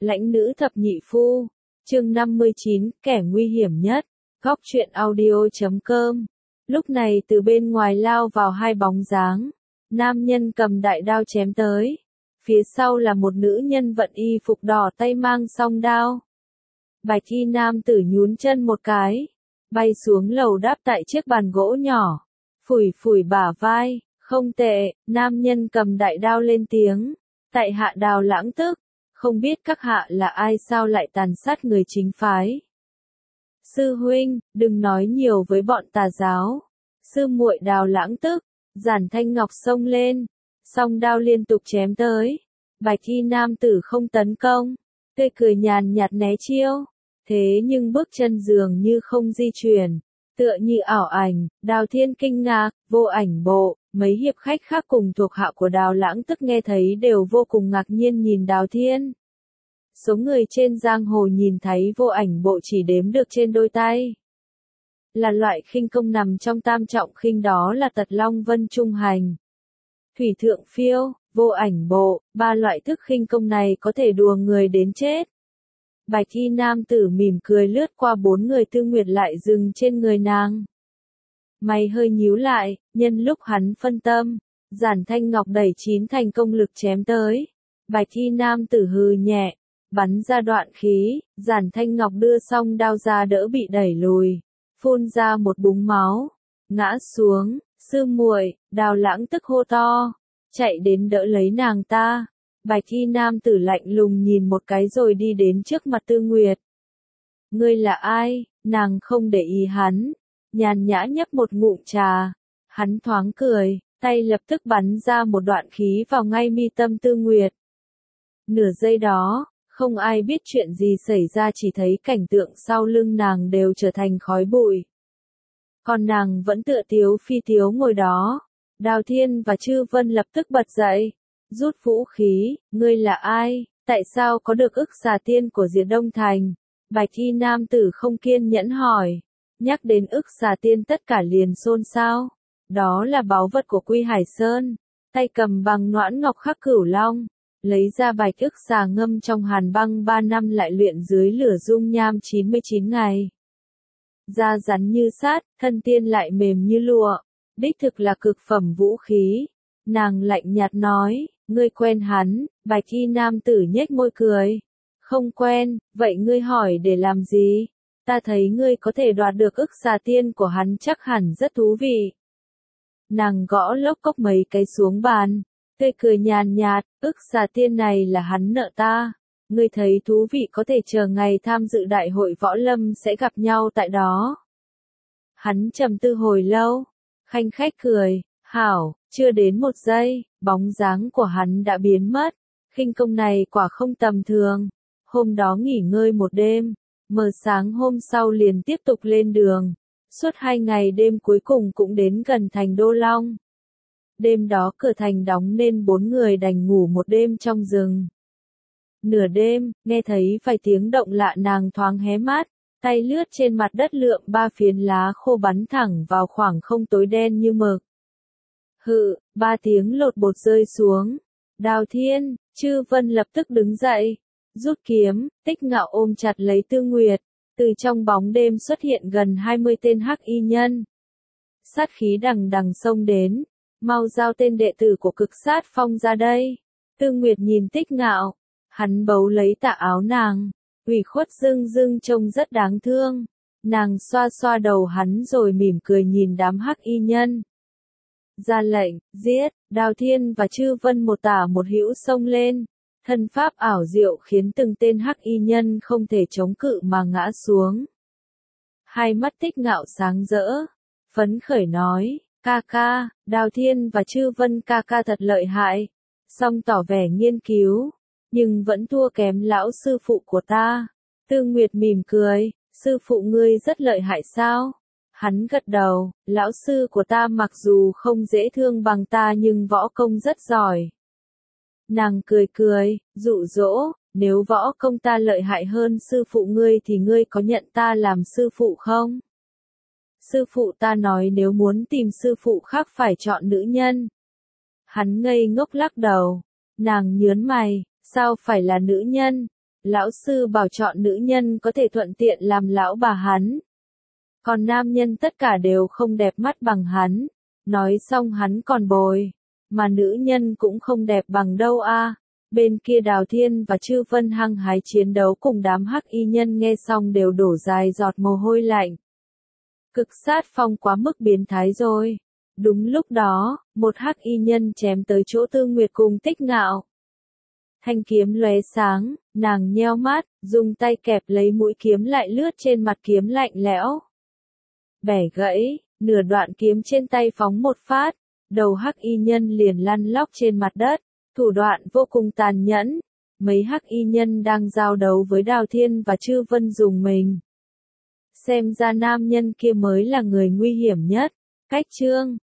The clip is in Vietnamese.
Lãnh nữ thập nhị phu, chương 59, kẻ nguy hiểm nhất, góc truyện audio.com. Lúc này từ bên ngoài lao vào hai bóng dáng, nam nhân cầm đại đao chém tới, phía sau là một nữ nhân vận y phục đỏ tay mang song đao. Bạch y nam tử nhún chân một cái, bay xuống lầu đáp tại chiếc bàn gỗ nhỏ, phủi phủi bả vai, không tệ, nam nhân cầm đại đao lên tiếng, tại hạ Đào Lãng Tức, không biết các hạ là ai sao lại tàn sát người chính phái. Sư huynh, đừng nói nhiều với bọn tà giáo. Sư muội Đào Lãng Tức, Giản Thanh Ngọc xông lên, song đao liên tục chém tới. Bạch y nam tử không tấn công, tươi cười nhàn nhạt né chiêu, thế nhưng bước chân dường như không di chuyển, tựa như ảo ảnh. Đào Thiên kinh ngạc, Vô Ảnh Bộ, mấy hiệp khách khác cùng thuộc hạ của Đào Lãng Tức nghe thấy đều vô cùng ngạc nhiên nhìn Đào Thiên. Số người trên giang hồ nhìn thấy Vô Ảnh Bộ chỉ đếm được trên đôi tay. Là loại khinh công nằm trong tam trọng khinh, đó là Tật Long Vân Trung Hành, Thủy Thượng Phiêu, Vô Ảnh Bộ, ba loại thức khinh công này có thể đùa người đến chết. Bạch y nam tử mỉm cười lướt qua bốn người, Tư Nguyệt lại dừng trên người nàng. Mày hơi nhíu lại, nhân lúc hắn phân tâm, Giản Thanh Ngọc đẩy 9 thành công lực chém tới. Bạch y nam tử hừ nhẹ, bắn ra đoạn khí, Giản Thanh Ngọc đưa song đao ra đỡ bị đẩy lùi, phun ra một búng máu, ngã xuống. Sư muội, Đào Lãng Tức hô to, chạy đến đỡ lấy nàng ta. Bạch y nam tử lạnh lùng nhìn một cái rồi đi đến trước mặt Tư Nguyệt. Ngươi là ai? Nàng không để ý hắn, nhàn nhã nhấp một ngụm trà. Hắn thoáng cười, tay lập tức bắn ra một đoạn khí vào ngay mi tâm Tư Nguyệt. Nửa giây đó, không ai biết chuyện gì xảy ra, chỉ thấy cảnh tượng sau lưng nàng đều trở thành khói bụi. Còn nàng vẫn tựa tiếu phi tiếu ngồi đó. Đào Thiên và Chư Vân lập tức bật dậy, rút vũ khí. Ngươi là ai? Tại sao có được ức xà tiên của Diệt Đông Thành? Bạch y nam tử không kiên nhẫn hỏi. Nhắc đến ức xà tiên tất cả liền xôn xao. Đó là báu vật của Quy Hải Sơn. Tay cầm bằng noãn ngọc khắc cửu long, lấy ra bạch ức xà ngâm trong hàn băng 3 năm lại luyện dưới lửa dung nham 99 ngày. Da rắn như sát, thân tiên lại mềm như lụa, đích thực là cực phẩm vũ khí. Nàng lạnh nhạt nói, ngươi quen hắn? Bạch y nam tử nhếch môi cười. Không quen, vậy ngươi hỏi để làm gì? Ta thấy ngươi có thể đoạt được ức xà tiên của hắn chắc hẳn rất thú vị. Nàng gõ lốc cốc mấy cái xuống bàn, tươi cười nhàn nhạt, ức xà tiên này là hắn nợ ta. Ngươi thấy thú vị có thể chờ ngày tham dự đại hội võ lâm sẽ gặp nhau tại đó. Hắn trầm tư hồi lâu, khanh khách cười, hảo, chưa đến một giây, bóng dáng của hắn đã biến mất. Khinh công này quả không tầm thường. Hôm đó nghỉ ngơi một đêm, mờ sáng hôm sau liền tiếp tục lên đường. Suốt 2 ngày đêm cuối cùng cũng đến gần thành Đô Long. Đêm đó cửa thành đóng nên 4 người đành ngủ một đêm trong rừng. Nửa đêm, nghe thấy vài tiếng động lạ, nàng thoáng hé mắt, tay lướt trên mặt đất lượm 3 phiến lá khô bắn thẳng vào khoảng không tối đen như mực. Hự, 3 tiếng lột bột rơi xuống. Đào Thiên, Chư Vân lập tức đứng dậy, rút kiếm. Tích Ngạo ôm chặt lấy Tư Nguyệt. Từ trong bóng đêm xuất hiện gần 20 tên hắc y nhân. Sát khí đằng đằng xông đến, mau giao tên đệ tử của Cực Sát Phong ra đây. Tư Nguyệt nhìn Tích Ngạo, hắn bấu lấy tà áo nàng, ủy khuất dưng dưng trông rất đáng thương. Nàng xoa xoa đầu hắn rồi mỉm cười nhìn đám hắc y nhân. Ra lệnh, giết. Đào Thiên và Chư Vân một tả một hữu xông lên. Thân pháp ảo diệu khiến từng tên hắc y nhân không thể chống cự mà ngã xuống. Hai mắt Tích Ngạo sáng rỡ, phấn khởi nói, ca ca, Đào Thiên và Chư Vân ca ca thật lợi hại. Song tỏ vẻ nghiên cứu, nhưng vẫn thua kém lão sư phụ của ta. Tư Nguyệt mỉm cười, sư phụ ngươi rất lợi hại sao? Hắn gật đầu, lão sư của ta mặc dù không dễ thương bằng ta nhưng võ công rất giỏi. Nàng cười cười, dụ dỗ, nếu võ công ta lợi hại hơn sư phụ ngươi thì ngươi có nhận ta làm sư phụ không? Sư phụ ta nói nếu muốn tìm sư phụ khác phải chọn nữ nhân. Hắn ngây ngốc lắc đầu. Nàng nhớn mày, sao phải là nữ nhân? Lão sư bảo chọn nữ nhân có thể thuận tiện làm lão bà hắn. Còn nam nhân tất cả đều không đẹp mắt bằng hắn. Nói xong hắn còn bồi. Mà nữ nhân cũng không đẹp bằng đâu a. Bên kia Đào Thiên và Chư Vân hăng hái chiến đấu cùng đám hắc y nhân nghe xong đều đổ dài giọt mồ hôi lạnh. Cực sát phong quá mức biến thái rồi. Đúng lúc đó, một hắc y nhân chém tới chỗ Tư Nguyệt cùng Tích Ngạo. Thanh kiếm lóe sáng, nàng nheo mắt, dùng tay kẹp lấy mũi kiếm lại lướt trên mặt kiếm lạnh lẽo. Bẻ gãy, nửa đoạn kiếm trên tay phóng một phát, đầu hắc y nhân liền lăn lóc trên mặt đất, thủ đoạn vô cùng tàn nhẫn. Mấy hắc y nhân đang giao đấu với Đào Thiên và Chư Vân dùng mình. Xem ra nam nhân kia mới là người nguy hiểm nhất. Cách chương